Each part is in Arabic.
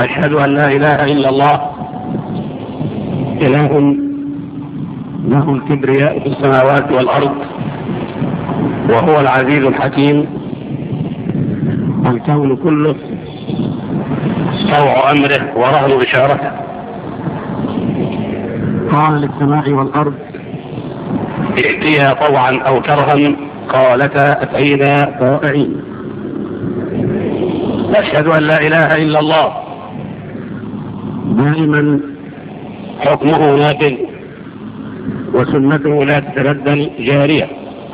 وأشهد أن لا إله إلا الله إله له الكبرياء في السماوات والأرض، وهو العزيز الحكيم. الكون كله طوع أمره ورهن إشارته. قال للسماء والأرض ائتيا طوعا أو كرها، قالتا أتينا طائعين. أشهد أن لا إله إلا الله دائما حكمه نافذ وسنته لا تتبدل جارية.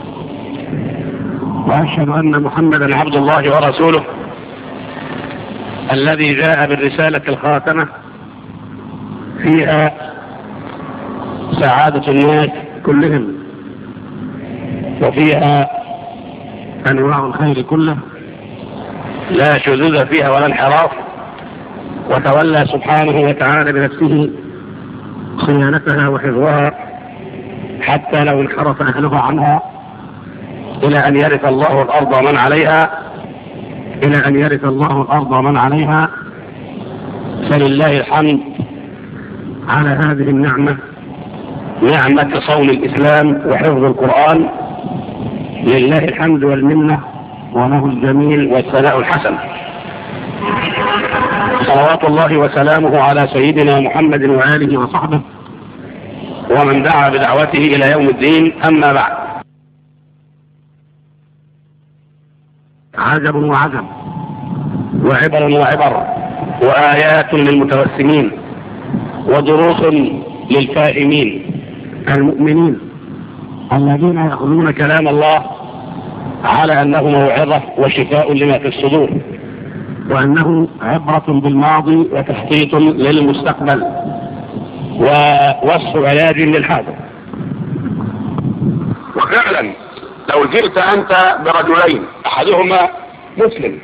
وأشهد أن محمدا عبد الله ورسوله الذي جاء بالرسالة الخاتمة فيها سعادة الناس كلهم، وفيها أنواع الخير كله، لا شذوذ فيها ولا انحراف. وتولى سبحانه وتعالى بنفسه صيانتها وحفظها حتى لو انحرف أهلها عنها، إلى أن يرث الله الأرض ومن عليها، إلى أن يرث الله الأرض ومن عليها. فلله الحمد على هذه النعمة، نعمة صون الإسلام وحفظ القرآن. لله الحمد والمنة، وله الجميل والثناء الحسن. صلوات الله وسلامه على سيدنا محمد وآله وصحبه ومن دعا بدعوته إلى يوم الدين. أما بعد، عجب وعجب، وعبر وعبر، وآيات للمتوسمين، ودروس للفاهمين المؤمنين الذين يأخذون كلام الله على أنه موعظة وشفاء لما في الصدور، وأنه عبرة بالماضي وتخطيط للمستقبل ووصف علاج للحاضر. وفعلا لو جئت أنت برجلين أحدهما مسلم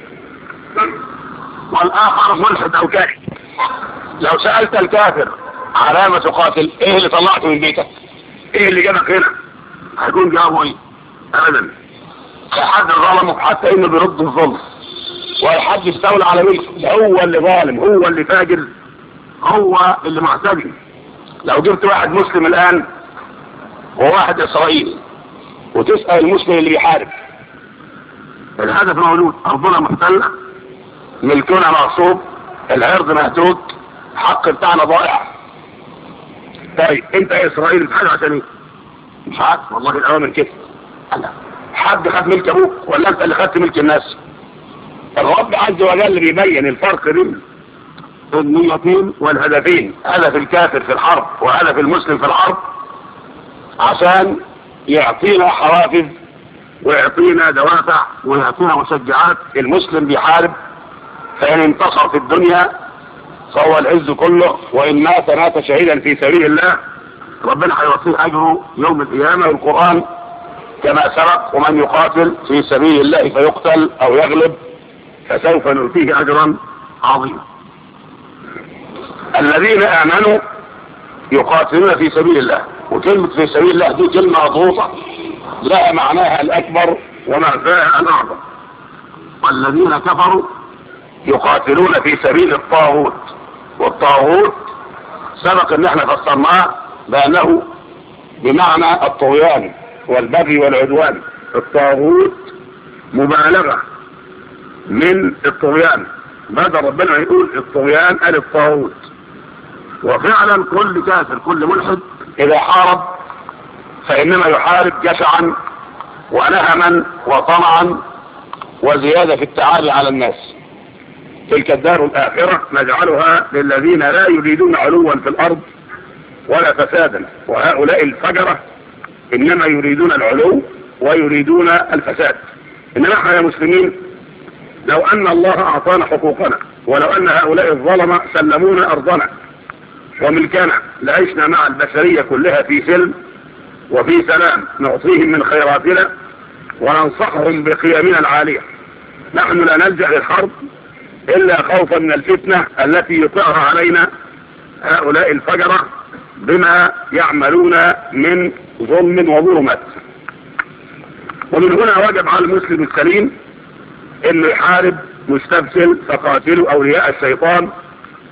والآخر ملحد أو كافر، لو سألت الكافر على ما تقاتل، إيه اللي طلعته من بيتك؟ إيه اللي جابك هنا؟ هيكون جوابه إيه؟ أبدا. حد ظلمه حتى إنه بيرد الظلم، والحد استولى على ملكه، هو اللي ظالم، هو اللي فاجر، هو اللي معتدي. لو جبت واحد مسلم الآن وواحد إسرائيلي وتسأل المسلم اللي بيحارب، الهدف موجود، أرضنا محتلة، ملكنا مغصوب، العرض مهتوك، الحق بتاعنا ضائع. طيب انت يا اسرائيل بتحاجة عشان ايه؟ مش عارف والله الأوامر كده. حد خد ملك ابوك ولا انت اللي خدت ملك الناس؟ الرب عز وجل بيبين الفرق بين النيتين والهدفين، هدف الكافر في الحرب وهدف المسلم في الحرب، عشان يعطينا حوافز ويعطينا دوافع ويعطينا مشجعات. المسلم بيحارب، فإن انتصر في الدنيا فهو العز كله، وإن مات شهيدا في سبيل الله ربنا هيوفيه أجره يوم القيامة. والقرآن كما سبق: ومن يقاتل في سبيل الله فيقتل أو يغلب فسوف نؤتيه أجرا عظيما. الذين آمنوا يقاتلون في سبيل الله، وكلمة في سبيل الله دي كلمة مضغوطة لها معناها الأكبر ومعناها الأعظم. والذين كفروا يقاتلون في سبيل الطاغوت، والطاغوت سبق ان احنا فسرناه بأنه بمعنى الطغيان والبغي والعدوان. الطاغوت مبالغة من الطغيان، بدل ربنا يقول الطغيان قال الطاغوت. وفعلا كل كافر كل ملحد إذا حارب فإنما يحارب جشعا ونهما وطمعا وزيادة في التعالي على الناس. تلك الدار الآخرة نجعلها للذين لا يريدون علوا في الأرض ولا فسادا، وهؤلاء الفجرة إنما يريدون العلو ويريدون الفساد. إنما احنا يا مسلمين لو أن الله أعطانا حقوقنا، ولو أن هؤلاء الظلمة سلمونا أرضنا وملكنا، لعشنا مع البشرية كلها في سلم وفي سلام، نعطيهم من خيراتنا وننصحهم بقيمنا العالية. نحن لا نلجأ للحرب إلا خوفا من الفتنة التي يطلعها علينا هؤلاء الفجرة بما يعملون من ظلم وظلمات. ومن هنا وجب على المسلم السليم انه يحارب مستبسل، فقاتلوا اولياء الشيطان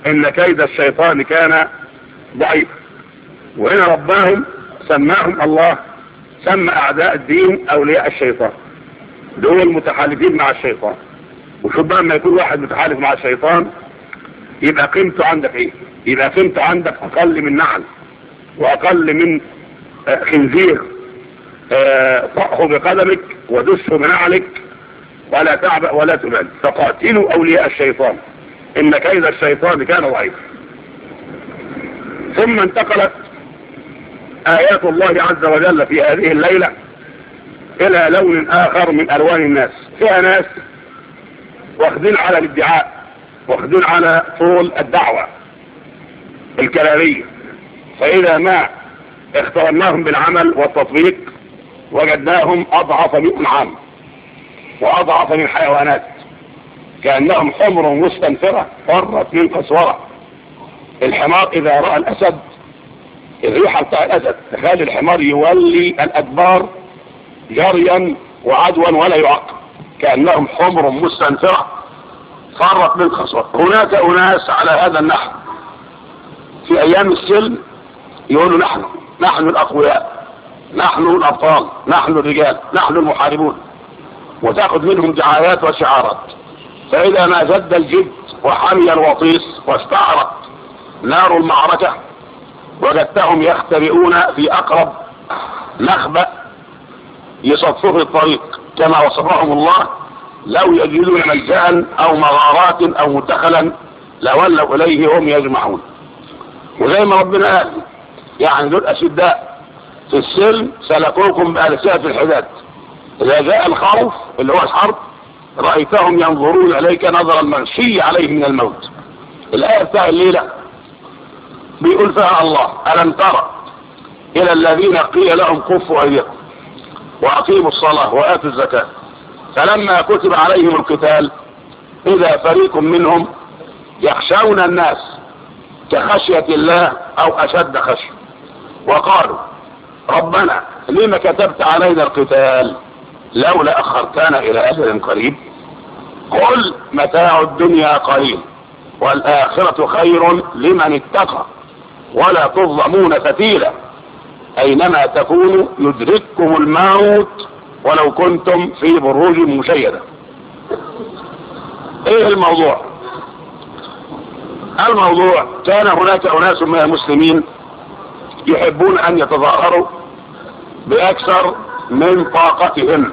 إن كيد الشيطان كان ضعيف. وهنا ربهم سماهم الله، سمى أعداء الدين أولياء الشيطان، دول متحالفين مع الشيطان. وشوف بقى لما يكون واحد متحالف مع الشيطان يبقى قيمته عندك ايه؟ يبقى قيمته عندك أقل من نعل وأقل من خنزير طأه بقدمك ودسه بنعلك ولا تعبأ ولا تبال. فقاتلوا أولياء الشيطان إن كيد الشيطان كان ضعيف. ثم انتقلت آيات الله عز وجل في هذه الليلة إلى لون آخر من ألوان الناس. فيها ناس واخدين على الادعاء، واخدين على طول الدعوة الكلامية، فإذا ما اخترناهم بالعمل والتطبيق وجدناهم أضعف من أنعام وأضعف من حيوانات، كأنهم حمر مستنفرة فرت من قسورة. الحمار إذا رأى الأسد، الريحة بتاع الأسد تخلي الحمار يولي الأدبار جريا وعدوا ولا يعقب، كأنهم حمر مستنفرة فرت من قسورة. هناك أناس على هذا النحو في أيام السلم يقولوا نحن الأقوياء، نحن الأبطال، نحن الرجال، نحن المحاربون، وتأخذ منهم دعايات وشعارات. فإذا ما جد الجد وحمي الوطيس واستعرت نار المعركة وجدتهم يختبئون في أقرب نخبة يصفوه الطريق كما وصفهم الله. لو يجدون ملجأ أو مغارات أو مدخلا لولوا إليه هم يجمعون. وزي ما ربنا قال يعني دول أشداء في السلم سلكوكم بألسنة الحداد، إذا جاء الخوف اللي هو الحرب رأيتهم ينظرون إليك نظر المغشي عليه من الموت. الآية بتاع الليلة بيقول فيها الله: ألم ترى إلى الذين قيل لهم كفوا أيديكم وأقيموا الصلاة وآتوا الزكاة فلما كتب عليهم القتال إذا فريق منهم يخشون الناس كخشية الله أو أشد خشية وقالوا ربنا لما كتبت علينا القتال لولا أخرتنا إلى أجل قريب قل متاع الدنيا قليل والآخرة خير لمن اتقى ولا تظلمون فتيلا أينما تكونوا يدرككم الموت ولو كنتم في بروج مشيدة. ايه الموضوع؟ الموضوع كان هناك أناس من المسلمين يحبون أن يتظاهروا بأكثر من طاقتهم،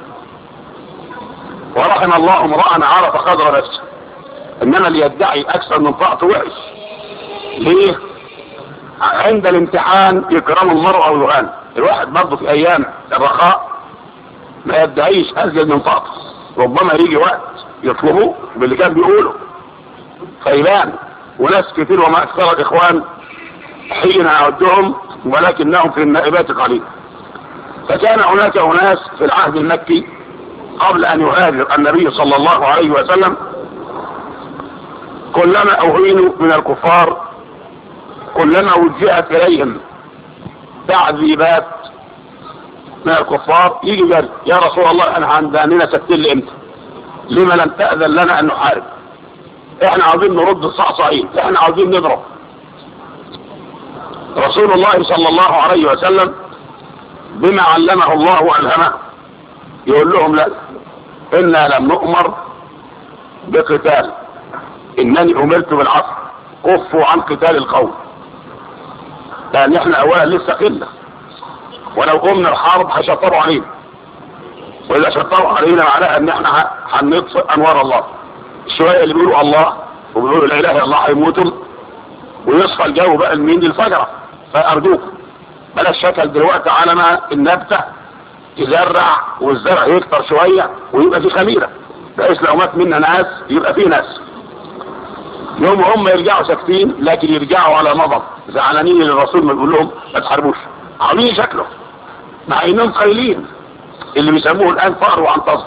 ورحم الله امرأ عرف قدر نفسه. إنما اللي يدعي أكثر من طاقته وحش. ليه؟ عند الامتحان يكرم المرء أو يهان. الواحد برضه في أيام الرخاء ما يدعيش أزيد من طاقته، ربما يجي وقت يطلبوه باللي كان بيقوله فيبان. وناس كتير وما أكثر الإخوان حين أعدهم ولكنهم في النائبات قليل. فكان هناك أناس في العهد المكي قبل أن يهاجر النبي صلى الله عليه وسلم كلما أهينوا من الكفار كلما وجهت إليهم تعذيبات من الكفار يجي جري: يا رسول الله احنا عندنا سكتين امتى؟ لما لم تأذن لنا ان نحارب؟ احنا عاوزين نرد الصعصعين، احنا عاوزين نضرب. رسول الله صلى الله عليه وسلم بما علمه الله والهمه يقول لهم: لا، انا لم نؤمر بقتال، انني امرت بالعصر، كفوا عن قتال القوم. لان احنا اولا لسه قله، ولو قمنا الحرب هيشطروا علينا، واذا شطروا علينا معناها ان احنا هنطفئ انوار الله. الشويه اللي بيقولوا الله وبيقولوا لا اله الا الله هيموتوا ويصفى الجو بقى لمين؟ للفجره. فارجوكم بلاش شكل دلوقتي على ما النبته تزرع والزرع يكتر شويه ويبقى في خميره، بحيث لو مات منا ناس يبقى في ناس. يوم هم يرجعوا ساكتين لكن يرجعوا على مضض زعلانين للرسول ما بيقول لهم ما تحاربوش، عاملين شكله مع انهم قليلين اللي بيسموه الان فار وعنتصر.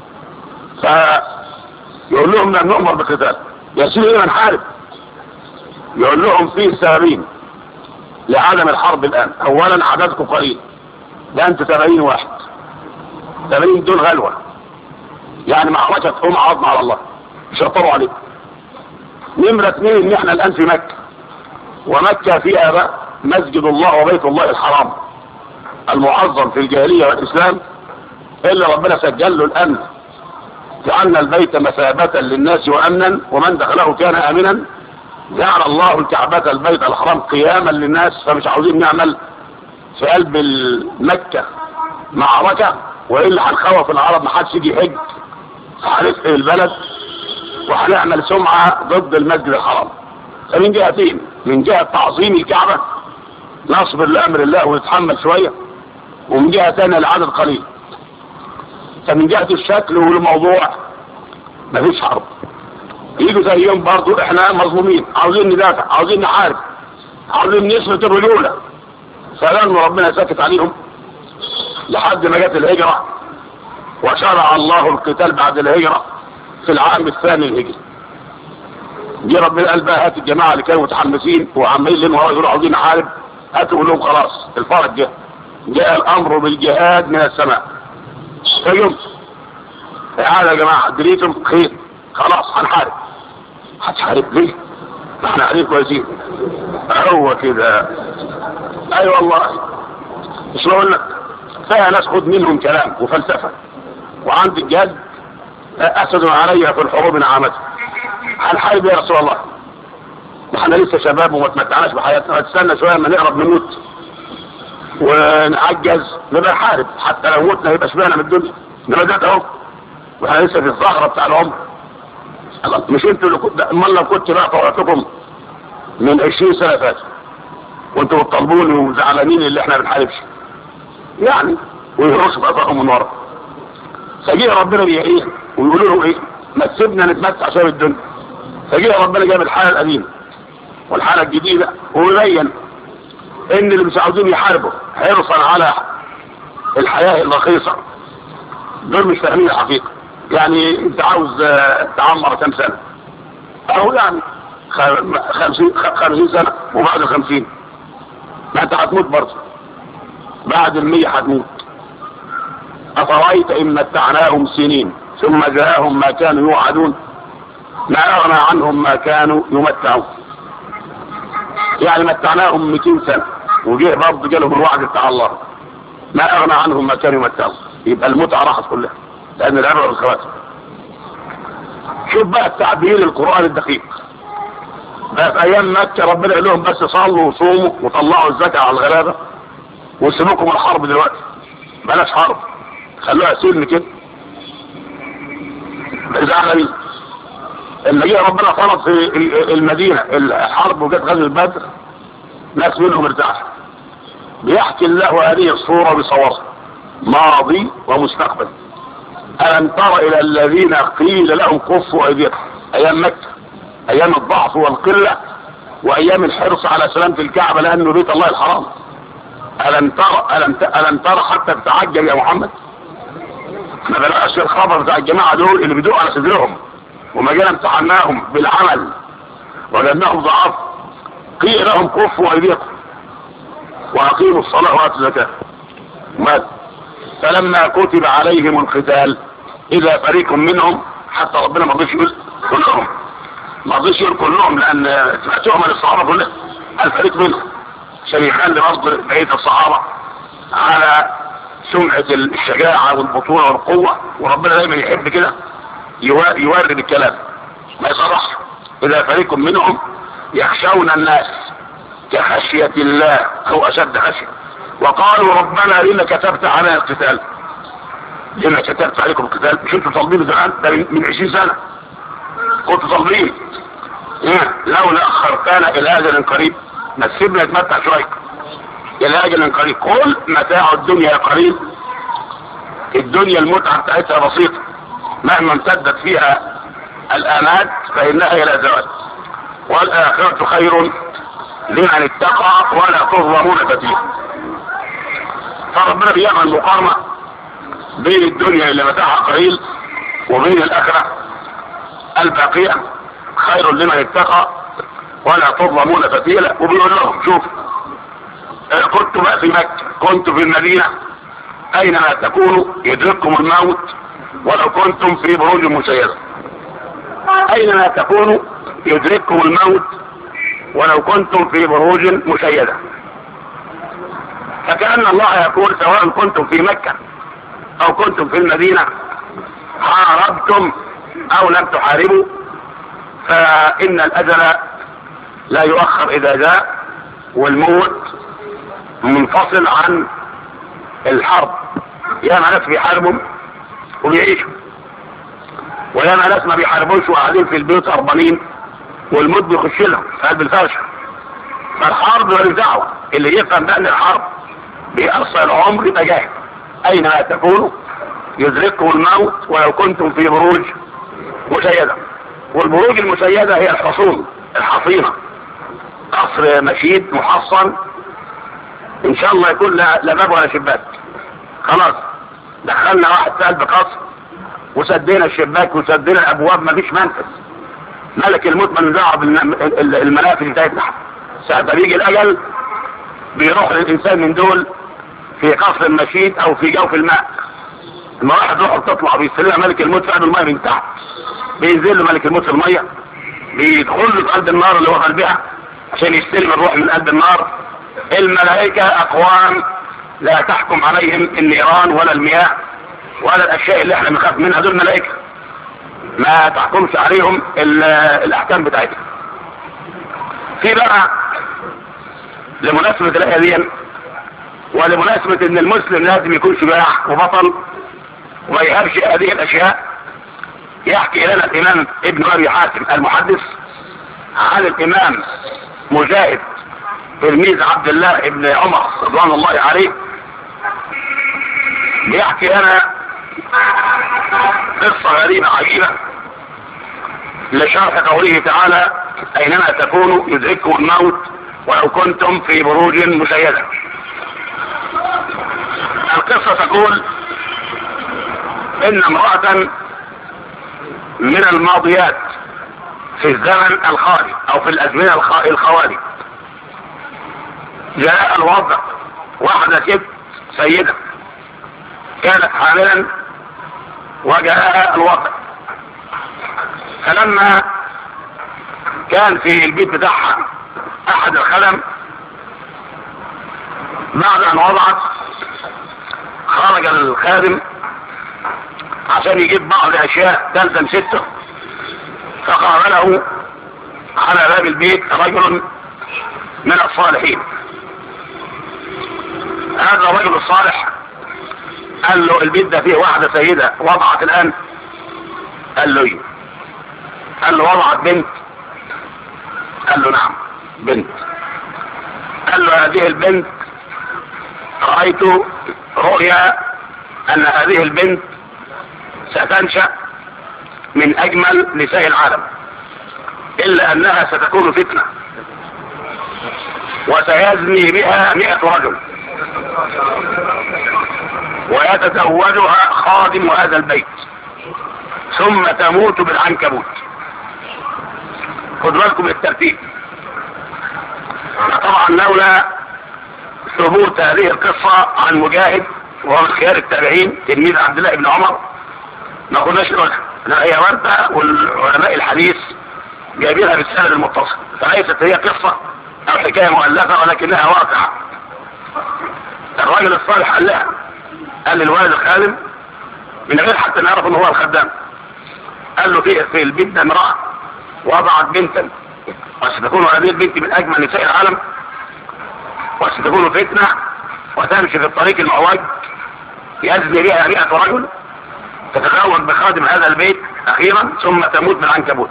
فيقول لهم لن نؤمر بالقتال. يا سيدي ما نحارب. يقول لهم فيه سببين لعدم الحرب الان: اولا عددكم قليل، ده انتوا 80 واحد، 80 دول غلوه يعني معركه عظمى على الله يشطروا عليكم. نمرة 2 ان احنا الان في مكة، ومكة فيها بقى مسجد الله وبيت الله الحرام المعظم في الجاهلية والاسلام، اللي ربنا سجل له الامن، جعلنا البيت مثابة للناس وامنا ومن دخله كان امنا. جعل الله الكعبة البيت الحرام قياما للناس، فمش عاوزين نعمل في قلب مكة معركة، والا هنخوف العرب ما حدش يجي يحج، هنسقي البلد وهنعمل سمعة ضد المسجد الحرام. فمن جهتين، من جهة تعظيم الكعبة نصبر لأمر الله ونتحمل شوية، ومن جهة ثانية العدد قليل. فمن جهة الشكل والموضوع مفيش حرب، يجوا زيهم برضو احنا مظلومين، عاوزين ندافع، عاوزين نحارب، عاوزين نثبت الرجولة. فلما ربنا سكت عليهم لحد ما جت الهجرة، وشرع الله القتال بعد الهجرة في العام الثاني الهجري. جه ربنا قال بقى هات الجماعة اللي كانوا متحمسين وعمالين لهم يقولوا عاوزين نحارب، هاتوا قول لهم خلاص الفرج جاء الامر بالجهاد من السماء. فيوم تعالى يا جماعة دريتم خير، خلاص هنحارب. هتحارب ليه؟ ما احنا قاعدين كويسين. هو كده. ايوه والله، مش بقول لك فيها ناس خد منهم كلام وفلسفة، وعند الجهاد اسد علي في الحروب نعمته. هنحارب يا رسول الله، احنا لسه شباب وما تمتعناش بحياتنا، هتستنى شويه اما نقرب نموت ونعجز نبقى نحارب، حتى لو متنا يبقى شبعنا من الدنيا. انما ده اهو واحنا لسه في الصخره بتاع العمر. مش انتوا اللي كنت، امال لو كنت بقى فوقتكم من 20 سنه فاتوا وانتوا بتطالبوني وزعلانين اللي احنا ما بنحاربش يعني، ويرقصوا بقى من ورا. فجيه ربنا بيعيه ويقولوا له ايه؟ ما تسيبنا نتمتع شويه الدنيا. فجيه ربنا جاب الحاله القديمه والحاله الجديده، ويبين ان اللي مش عاوزين يحاربوا حرصا على الحياه الرخيصه دول مش فاهمين الحقيقه. يعني انت عاوز تعمر كم سنه؟ اهو يعني 50 سنه، وبعد 50 ما انت هتموت برضه، بعد 100 هتموت. أفرأيت إن متعناهم سنين ثم جاءهم ما كانوا يوعدون ما أغنى عنهم ما كانوا يمتعون. يعني متعناهم 200 سنة وجيه برضه جالهم الوعد بتاع الله، ما أغنى عنهم ما كانوا يمتعون. يبقى المتعة راحت كلها لأن الأمر والخواتم. شوف بقى التعبير القرآن الدقيق. بقى في أيام مكة ربنا قال لهم بس صلوا وصوموا وطلعوا الزكاة على الغلابة وسيبوكم الحرب دلوقتي، بلاش حرب، خلوها سلم كده. زعلانين لما جه ربنا فرض في المدينة الحرب وجت غزوة بدر، ناس منهم ارتاح. بيحكي الله هذه الصورة بصورها ماضي ومستقبل. ألم تر إلى الذين قيل لهم كفوا أيديكم، أيام مكة، أيام الضعف والقلة وأيام الحرص على سلامة الكعبة لأنه بيت الله الحرام. ألم تر حتى تتعجب يا محمد؟ ما بلاش الخبر بتاع الجماعة دول اللي بيدوقوا على صدرهم وما جينا امتحناهم بالعمل وجدناهم ضعاف. قيل لهم كفوا أيديكم وأقيموا الصلاة وآتوا الزكاة. مات فلما كتب عليهم القتال إذا فريق منهم، حتى ربنا ما رضيش يقول كلهم، ما رضيش يقول كلهم لأن سمعتهم من الصحابة كلهم، الفريق منهم شريحان لرفض بقية الصحابة على سمعة الشجاعة والبطولة والقوة. وربنا دايما يحب كده يورد الكلام ما يصرح. إذا فريق منهم يخشون الناس كخشية الله أو أشد خشية، وقالوا ربنا لما كتبت علينا القتال، لما كتبت عليكم القتال؟ مش انتوا طالبين زمان؟ ده من 20 سنة كنتوا طالبين لولا أخرتنا إلى أجل قريب، ما تسيبنا نتمتع شوية إلى أجل قريب. قل متاع الدنيا قليل، الدنيا المتعة بتاعتها بسيطة مهما امتدت فيها الآمال فإنها إلى زوال، والآخرة خير لمن اتقى ولا تظلمون فتيلا. فربنا بيعمل مقارنة بين الدنيا اللي متاعها قليل وبين الآخرة الباقية خير لمن اتقى ولا تظلمون فتيلا. وبيقول لهم شوف كنت بقى في مكة، كنت في المدينة، أينما تكونوا يدرككم الموت ولو كنتم في بروج مشيدة. أينما تكونوا يدرككم الموت ولو كنتم في بروج مشيدة. فكأن الله يقول سواء كنتم في مكة أو كنتم في المدينة حاربتم أو لم تحاربوا فإن الأجل لا يؤخر إذا جاء، والموت منفصل عن الحرب. يا ناس بيحاربوا وبيعيشوا، ويا ناس ما بيحاربوش وقاعدين في البيوت هربانين والموت بيخش لهم في قلب الفرشه. فالحرب مالوش دعوه، اللي يفهم بقى ان الحرب بيأثر العمر يبقى جاهز. اينما تكونوا يدرككم الموت ولو كنتم في بروج مشيده. والبروج المشيده هي الحصون الحصينه، قصر مشيد محصن ان شاء الله يكون لا باب ولا شباك. خلاص دخلنا واحد في قلب قصر وسدينا الشباك وسدينا الابواب، مفيش منفذ. ملك الموت من دعوه بالمنافذ بتاعتنا. ساعة بيجي الاجل بيروح للانسان من دول في قصر مشيد او في جوف الماء. لما واحد روحه بتطلع بيستلمها ملك الموت في قلب الماء من تحت، بينزل له ملك الموت في الميه، بيدخل له في قلب النار اللي هو قلبها عشان يستلم الروح من قلب النار. الملائكة اقوام لا تحكم عليهم النيران ولا المياه ولا الاشياء اللي احنا بنخاف منها. دول ملائكة ما تحكمش عليهم الاحكام بتاعتها. في بقى لمناسبة الآية دي ولمناسبة ان المسلم لازم يكون شجاع وبطل وما يهابش هذه الاشياء، يحكي لنا الامام ابن ابي حاتم المحدث عن الامام مجاهد تلميذ عبد الله ابن عمر رضوان الله عليه، بيحكي لنا قصة غريبة عجيبة لشرح قوله تعالى اينما تكونوا يدرككم الموت ولو كنتم في بروج مشيدة. القصة تقول ان امرأة من الماضيات في الزمن الخالي او في الازمنة الخوالي جاء الوضع واحدة ست سيدة كانت حاملا وجاء الوضع، فلما كان في البيت بتاعها احد الخدم بعد ان وضعت خرج الخادم عشان يجيب بعض اشياء تلزم سته، فقابله على باب البيت رجل من الصالحين. هذا الرجل الصالح قال له البيت ده فيه واحدة سيدة وضعت الان؟ قال له ايه؟ قال له وضعت بنت؟ قال له نعم بنت. قال له هذه البنت رأيت رؤيا ان هذه البنت ستنشأ من اجمل نساء العالم، الا انها ستكون فتنة وسيزني بها 100 رجل ويتزوجها خادم هذا البيت ثم تموت بالعنكبوت. خدوا بالكم الترتيب. طبعا لولا ثبوت هذه القصة عن مجاهد وهو من خيار التابعين تلميذ عبد الله بن عمر ما كناش نقولها، لا هي وردة والعلماء الحديث جايبينها بالسند المتصل، فليست هي قصة او حكاية مؤلفة ولكنها واقعة. الراجل الصالح قال لها، قال للوالد الخادم من غير حتى نعرف ان هو الخدام، قال له في البيت ده امرأة وضعت بنتا وستكون هذه البنت من اجمل نساء العالم وستكون فتنة وتمشي في الطريق المعوج يزني بها 100 رجل، تتزوج بخادم هذا البيت اخيرا ثم تموت بالعنكبوت.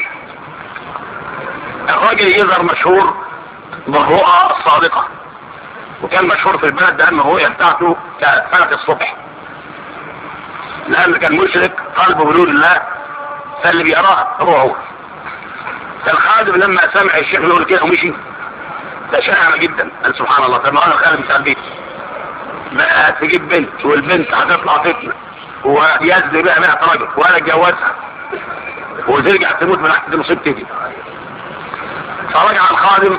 الراجل يظهر مشهور بالرؤى الصادقة، وكان مشهور في البلد ده ان الرؤية بتاعته كفلك الصبح، لان كان مشرك قلبه بنور الله، فاللي بيراها هو. فالخادم لما سمع الشيخ يقول كده ومشي تشاءم جدا، قال سبحان الله، طب ما انا الخادم بتاع البيت بقى تجيب بنت والبنت هتطلع فتنة ويزني بقى 100 رجل وانا اتجوزها وترجع تموت من تحت مصيبتي دي. فرجع الخادم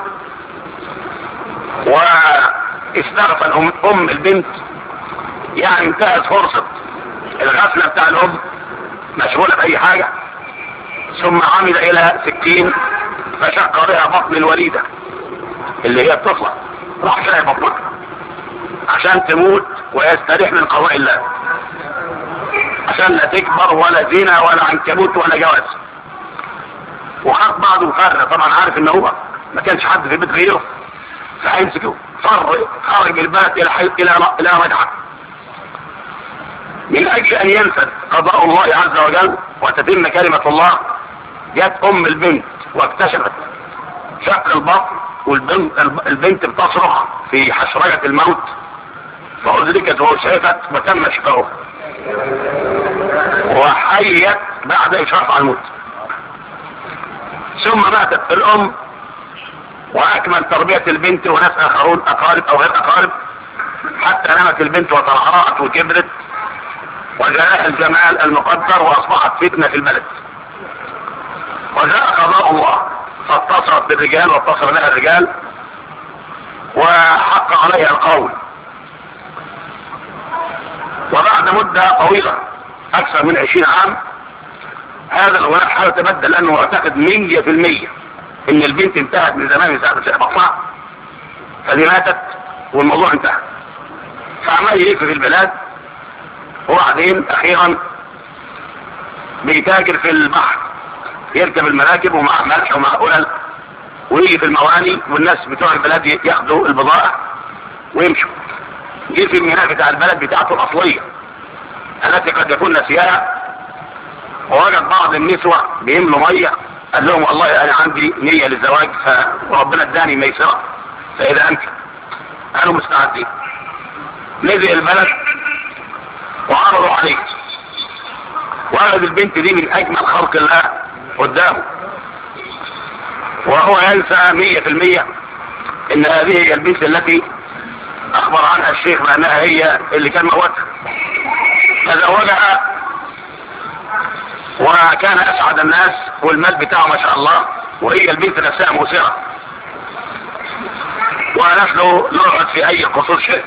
واستغفل ام البنت، يعني انتهت فرصة الغفلة بتاع الام، مشغولة بأي حاجة، ثم عمد الى سكين فشق بها بطن الوليدة اللي هي الطفلة، راح شاي بطنها عشان تموت ويستريح من قضاء الله، عشان لا تكبر ولا زنا ولا عنكبوت ولا جواز. وخد بعضه وفر، طبعا عارف ان هو ما كانش حد في البيت غيره فهيمسكه، خرج من البلد الى رجعه من اجل ان ينفذ قضاء الله عز وجل وتتم كلمة الله. جت ام البنت واكتشفت شق البطن والبنت بتصرخ في حشرجة الموت، فأدركت وشافت وتم شفاؤها وحيت بعد إشراف على الموت. ثم ماتت الأم وأكمل تربية البنت وناس آخرون أقارب أو غير أقارب، حتى نمت البنت وترعرعت وكبرت وجاءها الجمال المقدر وأصبحت فتنة في البلد. وجاء قضاء الله فاتصلت بالرجال واتصل بها الرجال وحق عليها القول. وبعد مدة طويلة أكثر من 20 عام هذا الغلاف حاول يتبدل، لأنه اعتقد 100% إن البنت انتهت من زمان، من ساعة بطنها، فدي ماتت والموضوع انتهى. فعمال يلف في البلاد، وبعدين أخيرا بيتاجر في البحر، يركب المراكب ومع ملح ومع قلل ويجي في المواني، والناس بتوع البلاد ياخدوا البضائع ويمشوا. جه في الميناء بتاع البلد بتاعته الأصلية التي قد يكون نسيها، ووجد بعض النسوة بيملوا مية، قال لهم والله أنا عندي نية للزواج وربنا اداني ميسرة، فإذا أنت قالوا مستعدين. نزل البلد وعرضوا عليه، وجد البنت دي من أجمل خلق الله قدامه، وهو ينسى 100% ان هذه هي البنت التي اخبر عنها الشيخ بانها هي اللي كان موتها. تزوجها وكان اسعد الناس والمال بتاعه ما شاء الله، وهي البنت نفسها مسرة ونسله نقعد في اي قصور شيء.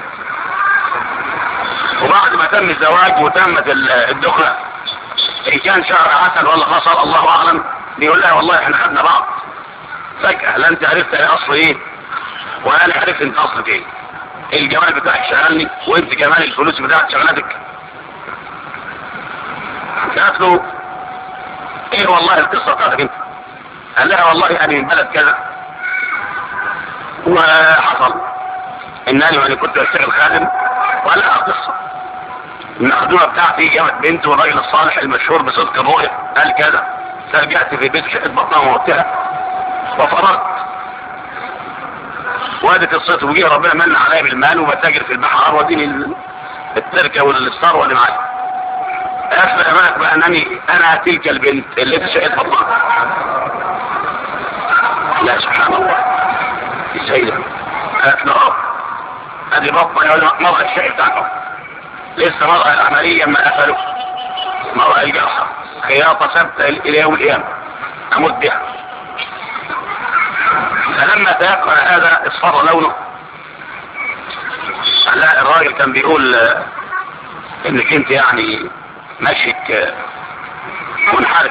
وبعد ما تم الزواج وتمت الدخلة، ان كان شهر عسل ولا حصل الله اعلم، بيقول لها والله احنا خدنا بعض فجأة، لا انت عرفت ايه اصل ايه ولا انا عرفت انت اصلك ايه. الجمال بتاعك شغلني وانت كمان الفلوس بتاعك شغلتك. قالت له ايه والله القصة بتاعتك انت؟ قال لها والله انا من بلد كذا، وحصل انني وانا كنت اشتغل خادم، وقال لها قصة ان الخدومة بتاعتي جابت بنت والراجل الصالح المشهور بصدق الرؤيا قال كذا، فرجعت في بيت شقة بطنها وموتها وفررت. وادت الصيت وجيه ربنا من عليا بالمال وبتاجر في البحر وديني التركة والثروة اللي معايا. أفلح معك بأنني أنا تلك البنت اللي تشقت بطنها. لا سبحان الله السيدة أفلح هذه بطنها مرأة الشقة بتاعته لسه مرأة العملية ما قفلوا، مرأة الجرحى خياطة ثابتة إلى يوم القيامة أموت بها. فلما تيقن هذا اصفر لونه، لا الراجل كان بيقول انك انت يعني ماشيك منحرف.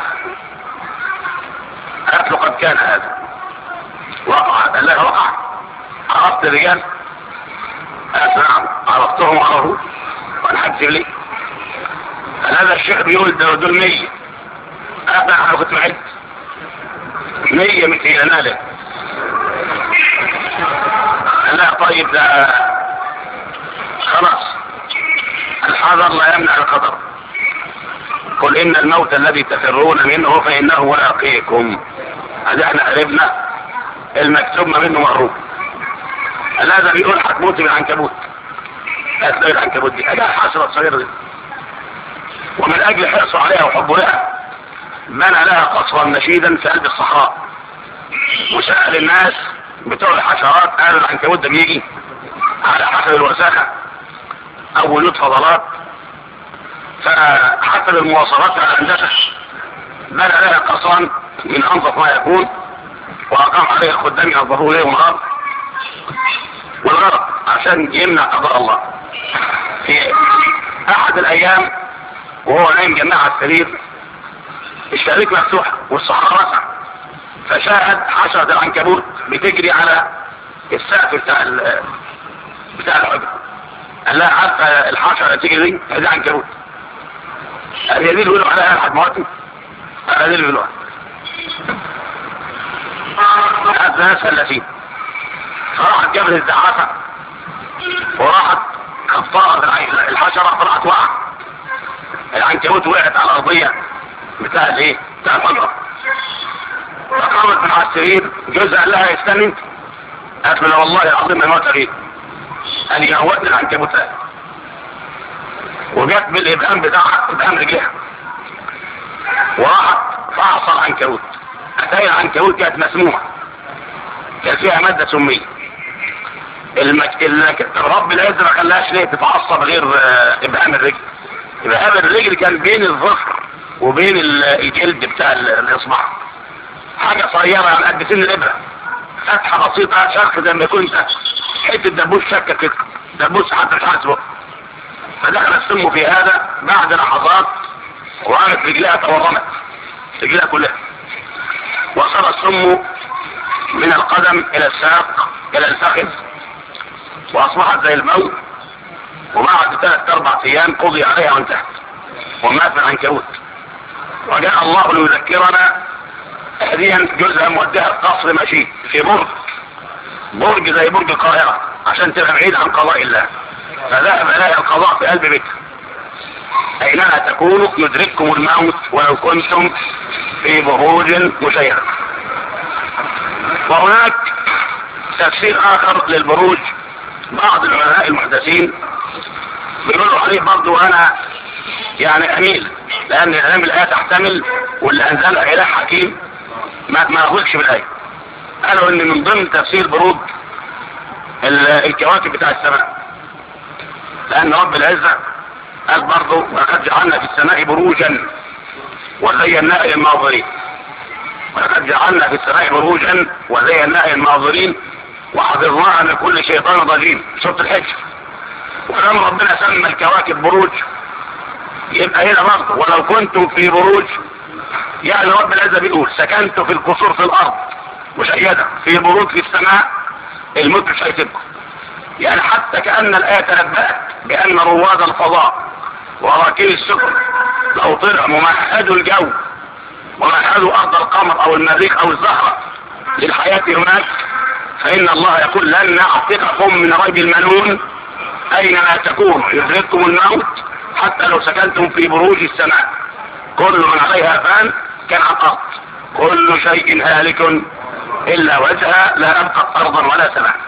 قالت له قد كان هذا وقع. قال لها وقع؟ عرفت الرجال؟ قالت نعم عرفتهم وعرفوا وانا حدث لي. قال هذا الشيخ بيقول دول 100. قالت انا كنت معد 100 مثل نالك. لا طيب ده خلاص الحذر لا يمنع القدر. قل ان الموت الذي تفرون منه فانه ملاقيكم. هذا احنا عرفنا المكتوب ما منه مهروب. هذا بيقول هتموت بالعنكبوت. هتلاقي العنكبوت دي حاجه حشره صغيره دي، ومن اجل حرصه عليها وحبه لها بنى لها قصرا نشيدا في قلب الصحراء، وسأل الناس بتوع الحشرات قالوا العنكبوت ده بيجي على حسب الوساخة او وجود فضلات، فحسب المواصفات الهندسة بنى لها قصرا من انظف ما يكون، واقام عليه الخدام ينظفوه ليل ونهار، والغرض عشان يمنع قضاء الله. في احد الايام وهو نايم جناح على السرير الشبابيك مفتوحة والصحراء واسعة، فشاهد حشرة العنكبوت بتجري على السقف بتاع الحجرة. قال لها عارفة الحشرة اللي تجري دي؟ هذه عنكبوت. قال هي دي اللي بيقولوا عليها الحاج مواتي؟ قال دي اللي بيقولوا عليها. قالت ناس فلاسين. فراحت جابت الزعافة وراحت خطأت الحشرة، طلعت وقعت. العنكبوت وقعت على الأرضية بتاع الايه؟ بتاع الحجرة. فقامت من على السرير، جوزها قال لها استني انت. قالت له والله العظيم ما موت غير. قال يهوتني العنكبوتات. وجت بالإبهام بتاعها، إبهام رجلها، وراحت فعصى العنكبوت. أتاي العنكبوت كانت مسمومة، كان فيها مادة سمية. الرب العز ما خلاش ليه تتعصب غير إبهام الرجل. إبهام الرجل كان بين الظفر وبين الجلد بتاع الإصبع، حاجة صغيرة على قد سن الإبرة، فتحة بسيطة شرخ زي ما يكون انت حتة دبوس شكة كده، دبوس حتى مش حاسبه. فدخل السم في هذا بعد لحظات، وقامت رجلها تورمت، رجلها كلها، وصل السم من القدم الى الساق الى الفخذ، واصبحت زي الموت. وبعد 3-4 ايام قضي عليها وانتهت ومات من عنكبوت. وجاء الله ليذكرنا هديا جوزها موديها القصر ماشي في برج زي برج القاهرة عشان تبقى بعيد عن قضاء الله. فذهب إليها القضاء في قلب بيتها. أينما تكونوا يدرككم الموت ولو كنتم في بروج مشيدة. وهناك تفسير آخر للبروج، بعض العلماء المحدثين بيقولوا عليه برضه، وأنا يعني أميل، لأن الآية تحتمل واللي أنزلها إله حكيم ما أقولش بالآية. قالوا إن من ضمن تفسير بروج الكواكب بتاع السماء، لأن رب العزة قال برضه ولقد جعلنا في السماء بروجا وزيناها للناظرين. ولقد جعلنا في السماء بروجا وزيناها للناظرين وحفظناها من كل شيطان رجيم، سورة الحجر. ولما ربنا سمى الكواكب بروج يبقى هنا برضه ولو كنتم في بروج، يعني رب العزة بيقول سكنت في القصور في الأرض مشيدة في بروج في السماء، الموت مش هيسيبكم. يعني حتى كأن الآية تنبأت بأن رواد الفضاء وراكبي السفن لو طلعوا ومهدوا الجو ومهدوا أرض القمر أو المريخ أو الزهرة للحياة هناك، فإن الله يقول لن نعتقكم من ريب المنون أينما تكونوا يدرككم الموت حتى لو سكنتم في بروج السماء. كل من عليها فان كان على الأرض، كل شيء هالك إلا وجهها لا أبقى أرضا ولا سماء.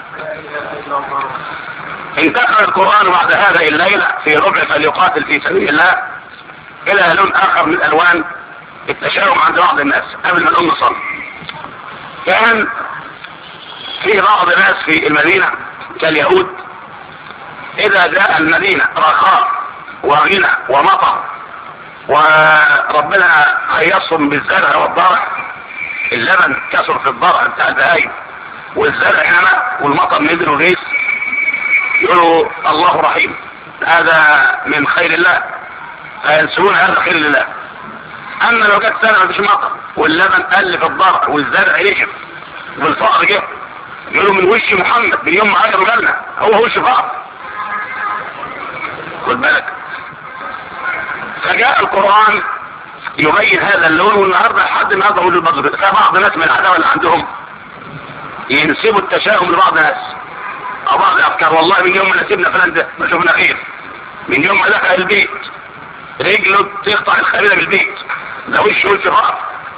انتقل القرآن بعد هذا الليلة في ربع فليقاتل في سبيل الله إلى لون آخر من ألوان التشاؤم عند بعض الناس. قبل ما نقوم نصلي، كان في بعض الناس في المدينة كاليهود إذا جاء المدينة رخاء وغنى ومطر وربنا هيصهم بالزرع والضرع، اللبن كسر في الضرع بتاع البهايم والزرع نما والمطر نزل وغيث، يقولوا الله رحيم، هذا من خير الله، فينسبون هذا خير لله. اما لو جت سنه مفيش مطر واللبن قل في الضرع والزرع نشف والفقر جه، يقولوا من وش محمد من يوم ما غيروا جالنا هو وش فقر. خد بالك. فجاء القرآن يبين هذا اللون، والنهارده لحد النهارده اقول البدر فبعض الناس من العداوه اللي عندهم ينسبوا التشاؤم لبعض الناس او بعض الافكار. والله من يوم ما نسيبنا فلان ده ما شفنا خير، من يوم ما دخل البيت رجله تقطع الخريطه بالبيت، ده وش فقر.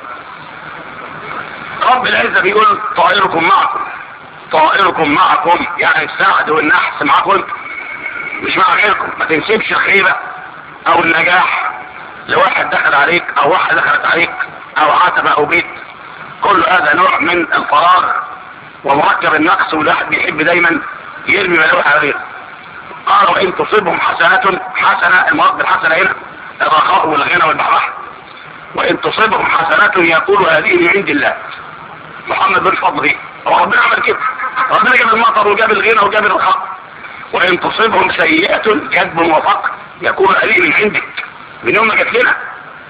رب العزه بيقول طائركم معكم، طائركم معكم، يعني السعد والنحس معكم مش مع غيركم. ما تنسبش الخيبه او النجاح لواحد دخل عليك او واحد دخلت عليك او عتبة او بيت، كل هذا نوع من الفراغ ومركب النقص، والواحد بيحب دايما يرمي ما يروح على غيره. قال وان تصيبهم حسنة، حسنة المراد بالحسنة هنا الرخاء والغنى والبحر، وان تصيبهم حسنة يقول هذه من عند الله، محمد بن فضل هو ربنا عمل كده، ربنا جاب المطر وجاب الغنى وجاب الرخاء. وان تصيبهم سيئة جدب وفقر يقول هذه من عندك، من يوم ما جت لنا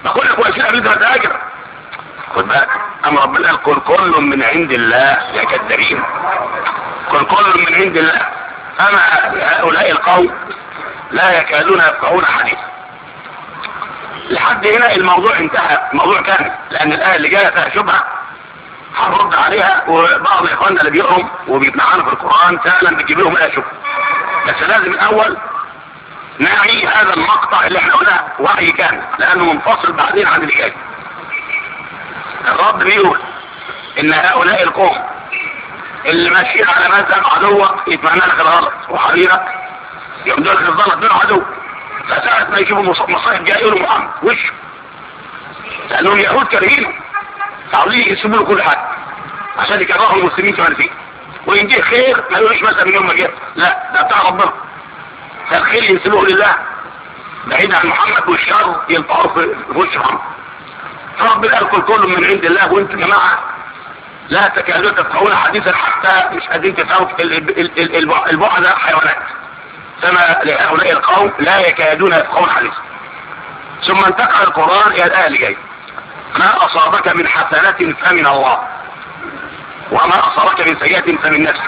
بقول لك كويسين قبل ما تهاجر. خد بالك امر ربنا قال قل كل من عند الله يا كذابين. قل كل من عند الله. اما هؤلاء القوم لا يكادون يفقهون حديثا. لحد هنا الموضوع انتهى، الموضوع كامل، لان الايه اللي جايه فيها شبهه هنرد عليها، وبعض اخواننا اللي بيقروا وبيتنعموا في القران فعلا بتجيب لهم ايه شبهه. بس لازم الاول نعي هذا المقطع اللي احنا قلنا وعي كامل، لانه منفصل بعدين عن اللي جاي. الرب بيقول ان هؤلاء القوم اللي ماشيين على مذهب عدوك يتمنى لك الغلط وحبيبك يقول لك الغلط منه عدو، فساعة ما يجيبوا مصائب جاي يقولوا محمد وش، لانهم يهود كارهينه عاوزين يسيبوا له كل حاجه عشان يكرهوا المسلمين كمان فيه، وان جه خير ما يقولوش مثلا من يوم ما جه، لا ده بتاع ربنا، فالخير ينسبوه لله بعيد عن محمد، والشر يلقاه في وش محمد. فربنا قال قل كل من عند الله، وانتم يا جماعه لا تكادون تفقهون حديثا حتى مش قادرين تفهموا البعد حيوانات. كما لهؤلاء القوم لا يكادون يفقهون حديثا. ثم انتقل القرآن الى الآية اللي جايه ما اصابك من حسنة فمن الله وما اصابك من سيئة فمن نفسك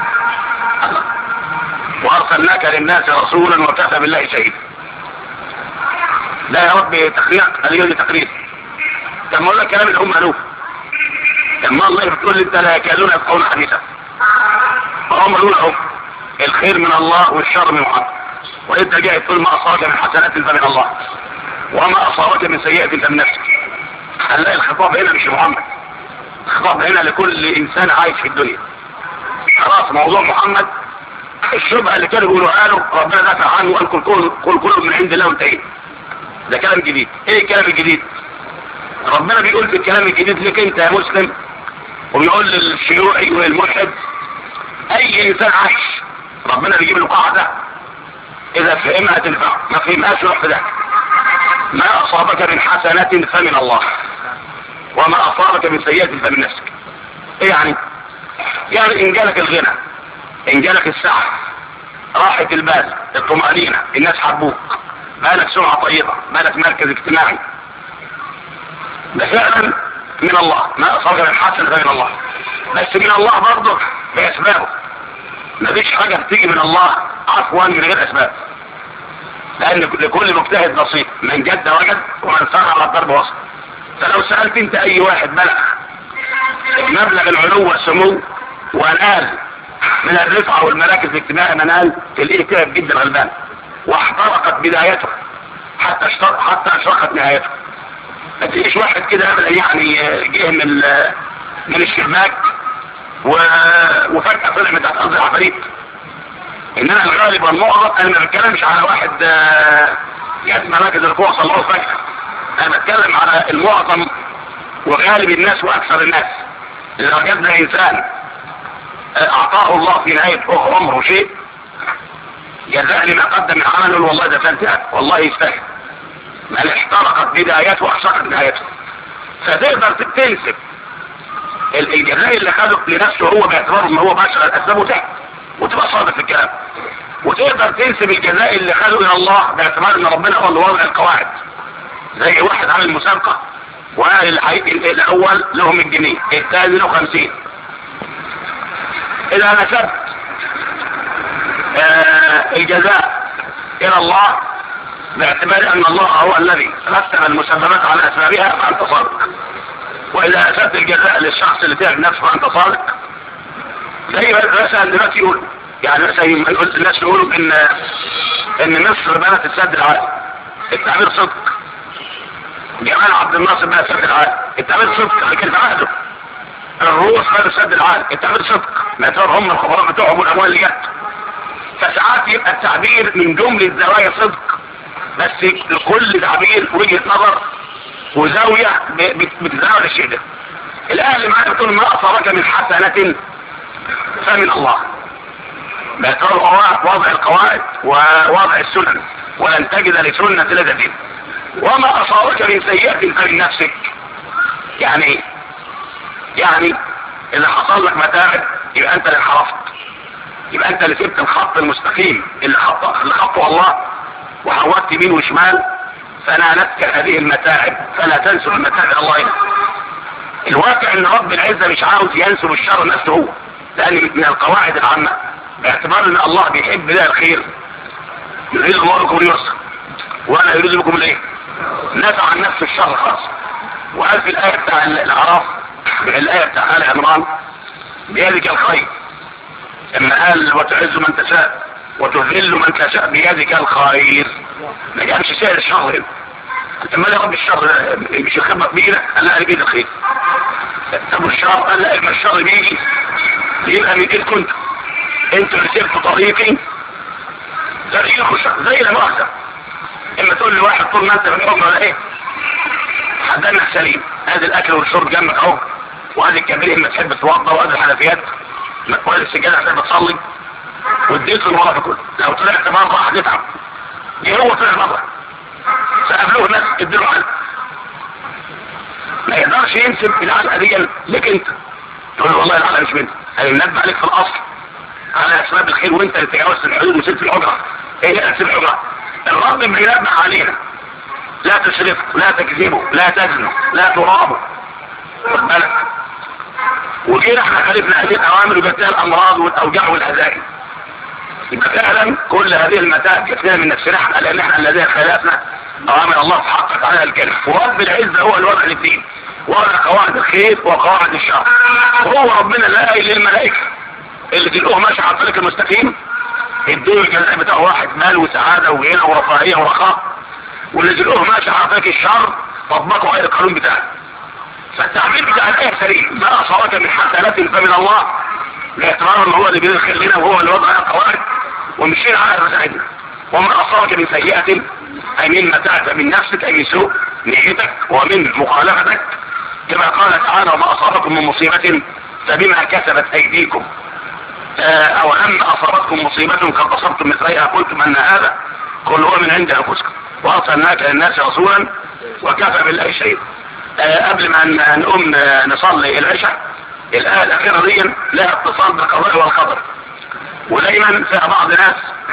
وارسلناك للناس رسولا وكفى بالله شهيدا. لا يا رب تقرير اليوم تقرير. لما اقول لك كلام الامه له، لما الله بتقول لي انت لا يكادون يفقهون حديثا، فهم لهم الخير من الله والشر من محمد، وانت جاي تقول ما اصابك من حسنات فمن الله وما اصابك من سيئة فمن نفسك. هنلاقي الخطاب هنا مش محمد، الخطاب هنا لكل انسان عايش في الدنيا. خلاص موضوع محمد الشبهه اللي كانوا بيقولوها له ربنا دافع عنه وقال قل كل من عند الله وانتهينا. ده كلام جديد. ايه الكلام الجديد؟ ربنا بيقول في الكلام الجديد لك انت يا مسلم، وبيقول للشيوعي والملحد اي انسان عايش ربنا بيجيب له قاعده اذا فهمها تنفع، ما فهمهاش يروح في ده. ما اصابك من حسنة فمن الله وما اصابك من سيئة فمن نفسك. ايه يعني؟ يعني ان جالك الغنى، ان جالك السعة، راحة البال، الطمأنينة، الناس حبوك، مالك سمعة طيبة، مالك مركز اجتماعي، ده فعلا من الله. ما اصابك من حسنة فمن الله، بس من الله برضه باسبابه. مفيش حاجة بتيجي من الله عفوا من غير اسباب، لان لكل مجتهد نصيب، من جد وجد ومن سار على الضرب وصل. فلو سألت انت اي واحد بلغ مبلغ العلو والسمو ونال من الرفعة والمراكز الاجتماعية منال، تلاقيه تعب جدا غلبان واحترقت بدايته حتى اشرقت نهايته. ما تلاقيش واحد كده ابدا يعني جه من الشباك وفجأة طلع من تحت ارض العفاريت. انما الغالب والمعظم انا ما بتكلمش على واحد جات مراكز القوى صلى الله فجأة، انا بتكلم على المعظم وغالب الناس واكثر الناس. اذا وجدنا انسان اعطاه الله في نهاية عمره شيء جزاء لما قدم من عمله، والله ده فانتهى والله يستاهل، ما احترقت بدايته واحترقت نهايته. فتقدر تنسب الجزاء اللي خده لنفسه هو باعتباره ان هو بشر الاسباب تحت وتبقى صادق في الكلام، وتقدر تنسب الجزاء اللي خده الى الله باعتبار ان ربنا هو اللي وضع القواعد. زي واحد عامل مسابقة وقال الاول له 100 جنيه، الثاني له 50. اذا نسبت الجزاء الى الله باعتبار ان الله هو الذي رتب المسببات على اسبابها فانت صادق، واذا نسبت الجزاء للشخص اللي تعب نفسه فانت صادق. زي مثلا دلوقتي يقول يعني مثلا الناس يقولوا ان مصر بنت السد العالي، التعبير صدق. جمال عبد الناصر بنى السد العالي، التعبير صدق، لكن عهده الروس بنى السد العالي، التعبير صدق، ما ترى هم الخبراء بتوعهم والاموال اللي جت. فساعات يبقى التعبير من جملة زوايا صدق، بس لكل تعبير وجهة نظر وزاوية بتزاول الشيء ده. الآية معانا بتقول ما أصابك من حسنة فمن الله، بيترى وضع القواعد ووضع السنن ولن تجد لسنة لدى. وما أصابك من سيئة فمن نفسك. يعني إذا حصل لك متاعب يبقى أنت اللي انحرفت، يبقى أنت اللي سبت الخط المستقيم اللي خطه الله وحولت يمين وشمال، فنالتك هذه المتاعب فلا تنسوا المتاعب الله. الواقع ان رب العزة مش عاوز ينسب الشر نفسه هو، لان من القواعد العامة باعتبار ان الله بيحب له الخير، يريد الله بكم اليسر وانا يريد بكم الايه؟ نفع عن نفس الشر خاص. وقال في الايه بتاع الاعراف، الايه بتاع آل عمران بيدك الخير، اما قال وتعز من تشاء وتذل من تشاء بيدك الخير، ما جابش شيء الشر هنا. اما يا رب الشر مش يخبط بايدك، قال لا بيد الخير. طب الشر قال لا اما الشر بيجي يبقى من ايدكم انتوا اللي سبتوا طريقي زي المؤاخذة. اما تقول لي واحد طول ما انت في الحكم ولا ايه حدانك سليم، هذا الاكل والشرب جنبك اهو، وهذه الكبير اما تحب تتوضا، وهذه الحنفيات وهذه السجاده عشان تصلي، واديته الوظيفه كله. لو طلعت بره هتتعب. هو طلع بره سأبلوه ناس اديله علق، ما يقدرش ينسب العلقه دي لك انت، تقول له والله العلقه مش منك، هينبه عليك في الاصل على اسباب الخير، وانت اللي تجاوزت الحدود وسبت الحجره. ايه هي اسباب الحجره؟ الرب بينبه علينا لا تشركوا، لا تكذبوا، لا تزنوا، لا ترابوا، خد بالك. وجينا احنا خالفنا هذه الاوامر وجاتنا الامراض والاوجاع والهزائم. يبقى فعلا كل هذه المتاعب جاتنا من نفسنا احنا، لان احنا الذين خالفنا اوامر الله تحقق عليها الكلمه. ورب العزه هو الوضع للدين، وضع قواعد الخير وقواعد الشر. وهو ربنا لا قايل للملائكه اللي تلقوه ماشي على الطريق المستقيم الدنيا الجزاء بتاعه واحد مال وسعاده وغنى ورفاهيه ورخاء، واللي تلقوه ماشي على طريق الشر طبقوا غير القانون بتاعه. فالتعبير بتاع الايه سليم، ما اصابك من حسنات فمن الله، باعتبار ان هو اللي بيدير الخير لنا وهو اللي وضع القواعد ومشينا على مساعدنا. وما اصابك من سيئه اي من متاعب من نفسك اي من سوء نيتك ومن مخالفتك، كما قال تعالى وما اصابكم من مصيبه فبما كسبت ايديكم، او ان اصابتكم مصيبه قد اصبتم مثلها قلتم ان هذا كل هو من عند انفسكم وارسلناك للناس رسولا وكفى بالله شهيدا. قبل ما نقوم نصلي العشاء، الايه الاخيره دي لها اتصال بالقضاء والقدر، ودايما فيها بعض ناس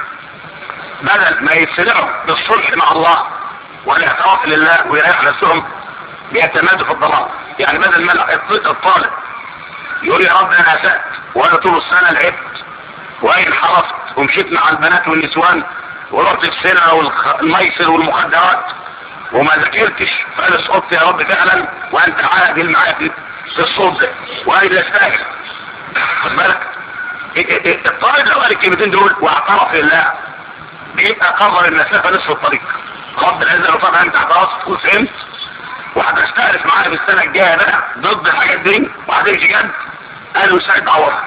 بدل ما يتسرعوا بالصلح مع الله والاعتراف لله ويريح نفسهم بيعتمدوا في الضلال. يعني بدل ما الطالب يقول يا رب انا اسأت وانا طول السنه لعبت وان حرفت ومشيت مع البنات والنسوان ورحت السنه والميسر والمخدرات وما ذاكرتش، فانا سقطت يا رب فعلا وانت عادل معايا في الصوت ده وانا لا استاهل. خد بالك الطالب لو قال الكلمتين دول واعترف لله بيبقى قرر المسافه نصف الطريق. رب العزه لو طبعا انت خلاص تكون فهمت وهتستعرف معايا في السنه الجايه بقى ضد الحاجات دي وهتمشي جد، قالوا سعيد عوضك.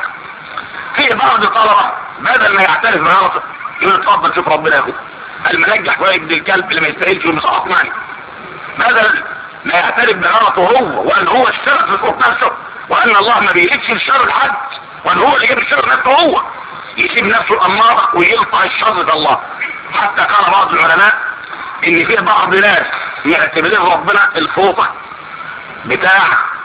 في بعض الطلبه بدل ما يعترف بغلطه يقول اتفضل شوف ربنا ياخد المنجح ويجد الكلب اللي ما يستاهلش ومسقط معي، بدل ما يعترف بغلطه هو وان هو اشترك في صوت نفسه وان الله ما بيجيبش الشر لحد وان هو اللي جاب الشر نفسه، هو يسيب نفسه الاماره ويقطع الشر ده الله. حتى قال بعض العلماء ان في بعض ناس يعتبرين ربنا الفوطه بتاع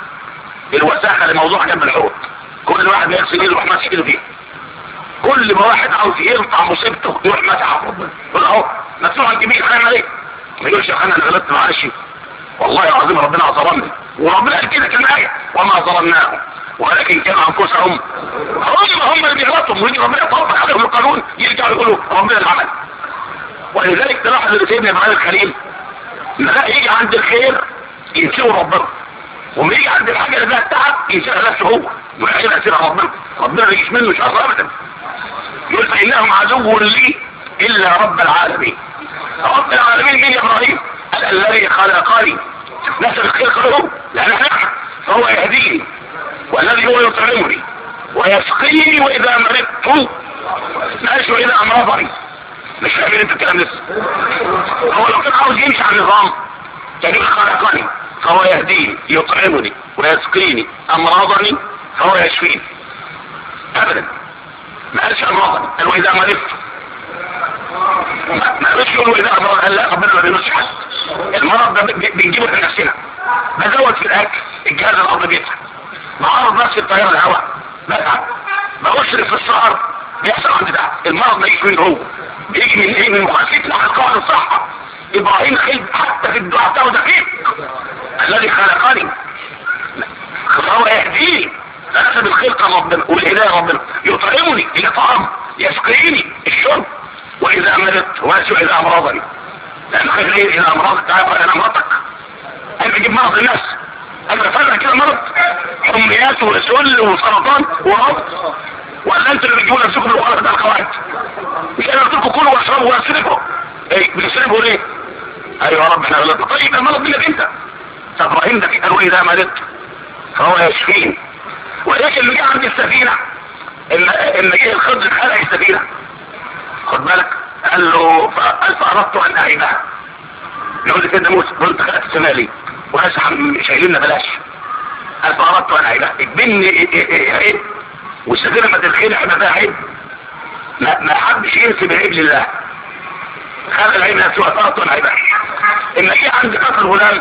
الوساخه لموضوع جنب الحوض، كل واحد يغسل ايده يروح ماسك ايده فيه، كل ما واحد عاوز يقطع مصيبته يروح ماسك على ربنا يقول اهو مفتوح الجميل خلينا عليه، ما يقولش يا اخي انا غلطت معلش والله العظيم ربنا ظلمني، وربنا قال كده كان ايه وما ظلمناهم ولكن كانوا انفسهم هم اللي بيغلطوا، ويجي ربنا يطبق عليهم القانون يرجعوا يقولوا ربنا اللي عمل. ولذلك تلاحظ ان سيدنا ابراهيم الخليل لا يجي عند الخير ينسوا ربنا، وما يجي عند الحاجه اللي فيها التعب ينسى نفسه هو ويحيل اسير ربنا، ربنا ما يجيش منه شر ابدا. يقول فانهم عدو لي الا رب العالمين. رب العالمين مين يا ابراهيم؟ قال الذي خلقني نسب الخير خلقه لان احنا فهو يهديني والذي هو يطعمني ويسقيني واذا مرضت ماشي واذا امرضني. مش فاهمين انت الكلام لسه؟ هو لو كان عاوز يمشي على النظام كان يقول خلقني فهو يهديني يطعمني ويسقيني امراضني فهو يشفيني. ابدا ما قالش امراضني، قال واذا مرضت، ما قالش يقول واذا امراض، قال لا ربنا ما بينوش حد. المرض ده بنجيبه من نفسنا، بزود في الاكل الجهاز الارضي بيتعب، بعرض نفسي الطياره الهواء بتعب، بشرب في السهر بيحصل عندي تعب. المرض ما يجيش منه هو، بيجي من ايه؟ من مخالفتنا على قواعد الصحه ابراهيم خلق حتى في الدعاء بتاعه دقيق، الذي خلقني فهو يهديني، فنسب الخلق ربنا والهدايه ربنا، يطعمني الطعام، يسقيني الشرب، واذا مرضت واذا امرضني، لان خير اذا امرضت انا امرضك، انا بجيب مرض الناس، انا بفرق كده مرض حميات وسل وسرطان وربط، ولا انت اللي بتجيبوا نفسكم بالغلط ده القواعد؟ مش انا قلت لكم كلوا واشربوا واسرفوا، ايه بتسرفوا ليه؟ ايوه يا رب احنا غلطنا، طيب المرض منك انت. فابراهيم ده قالوا اذا مرضت فهو يشفين. وليش اللي جه عند السفينه اللي جه الخضر خلق السفينه، خد بالك، قال له فاردت ان اعيبها، نقول كده موسى قلت خلقت السماء ليه؟ وناس شايليننا بلاش، قال فاردت ان اعيبها، اتبني عيب والسفينه ما تدخلش ما فيها عيب، ما حدش ينسب العيب لله، خلق العيب نفسه فاردت ان اعيبها. ان جه عند قتل الغلام،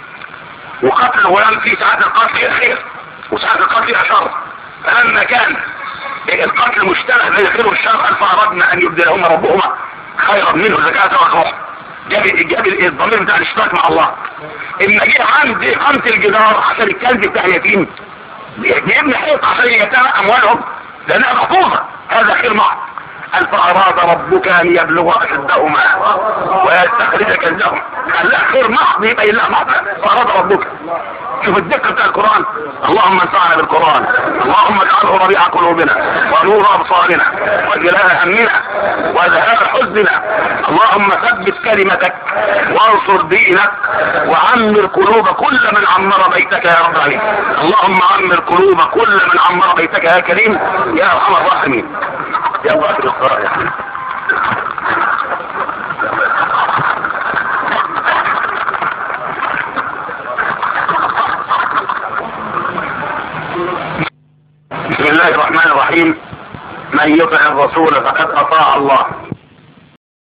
وقتل الغلام في ساعات القتل خير وساعات القتل شر، فلما كان القتل مشتبه بين الخير والشر قال فاردنا ان يبدلهما ربهما خيرا منه زكاة وأخوة، جاب الضمير بتاع الاشتراك مع الله. ان جه عند اقامة الجدار عشان الكلب بتاع اليتيم بيبني حيط عشان يتابع اموالهم لانها محفوظة، هذا خير محض. قال فاراد ربك ان يبلغ اشدهما ويستخرج كنزهما، قال لا خير محض يبقى الا محض، فاراد ربك. شوف الدقة بتاع القرآن، اللهم انفعنا بالقرآن، اللهم اجعله ربيع قلوبنا ونور ابصارنا وجلاء همنا وذهاب حزننا، اللهم ثبت كلمتك وانصر دينك وعمر قلوب كل من عمر بيتك يا رب العالمين، اللهم عمر قلوب كل من عمر بيتك يا كريم يا ارحم الراحمين. يا الله القراءة يا حبيبي. بسم الله الرحمن الرحيم. من يطع الرسول فقد اطاع الله